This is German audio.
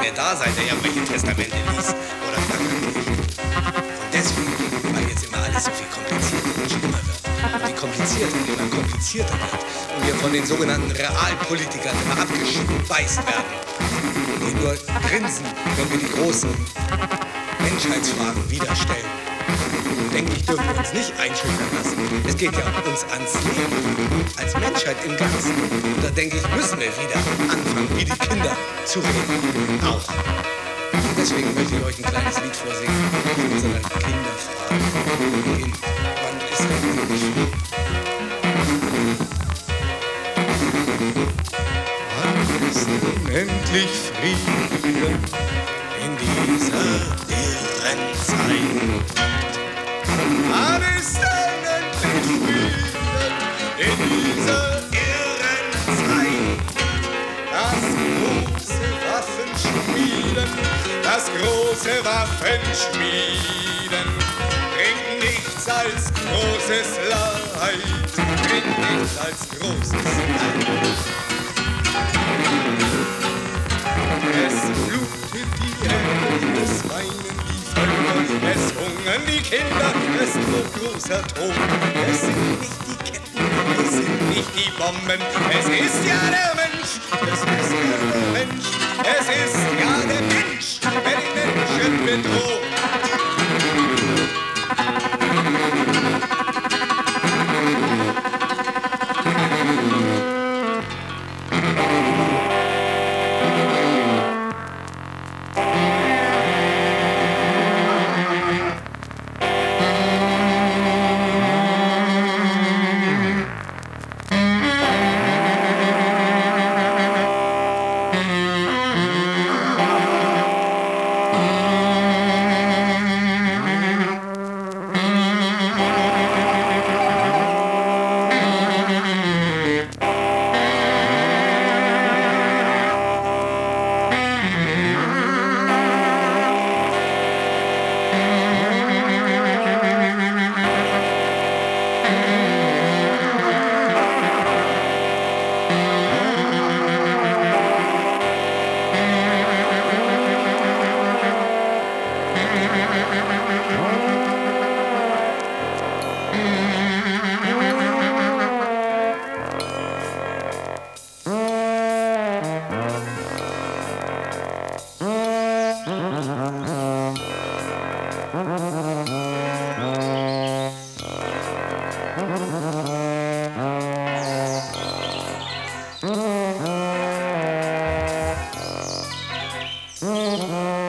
ihr da seid, der irgendwelche Testamente liest oder veröffentlicht. Und deswegen, weil jetzt immer alles so viel komplizierter und schlimmer wird und die komplizierter immer komplizierter wird und wir von den sogenannten Realpolitikern immer abgespeist werden, die nur grinsen, wenn wir die großen Menschheitsfragen wieder stellen. Denke ich, dürfen wir uns nicht einschüchtern lassen. Es geht ja uns ans Leben, als Menschheit im Ganzen. Und da denke ich, müssen wir wieder anfangen, wie die Kinder zu reden. Auch. Und deswegen möchte ich euch ein kleines Lied vorsingen zu unserer Kinderfrage. Kind, wann ist denn endlich Frieden? Wann ist denn endlich Frieden in dieser irren Zeit? Wann ist denn endlich Frieden in dieser irren Zeit? Das große Waffenschmieden bringt nichts als großes Leid, bringt nichts als großes Leid. Es blutet die Erde, es weinen die Völker, es hungern die Kinder, es droht großer Tod. Es sind nicht die Ketten, es sind nicht die Bomben, es ist ja der Mensch, es ist ja der Mensch, es ist ja der Mensch, der die Menschen bedroht. Mm-hmm.